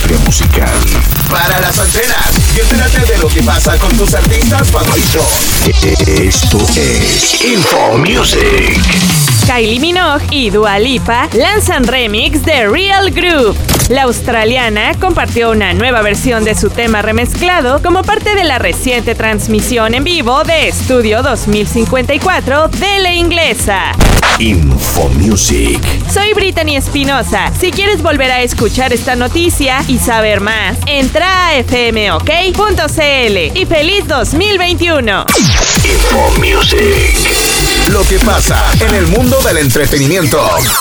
industria musical. Para las antenas y entérate de lo que pasa con tus artistas favoritos. Esto es Info Music. Kylie Minogue y Dua Lipa lanzan remix de Real Groove. La australiana compartió una nueva versión de su tema remezclado como parte de la reciente transmisión en vivo de Estudio 2054 de la inglesa. Info Music. Soy Brittany Espinosa. Si quieres volver a escuchar esta noticia y saber más, entra a fmok.cl y feliz 2021. Info Music. Lo que pasa en el mundo del entretenimiento.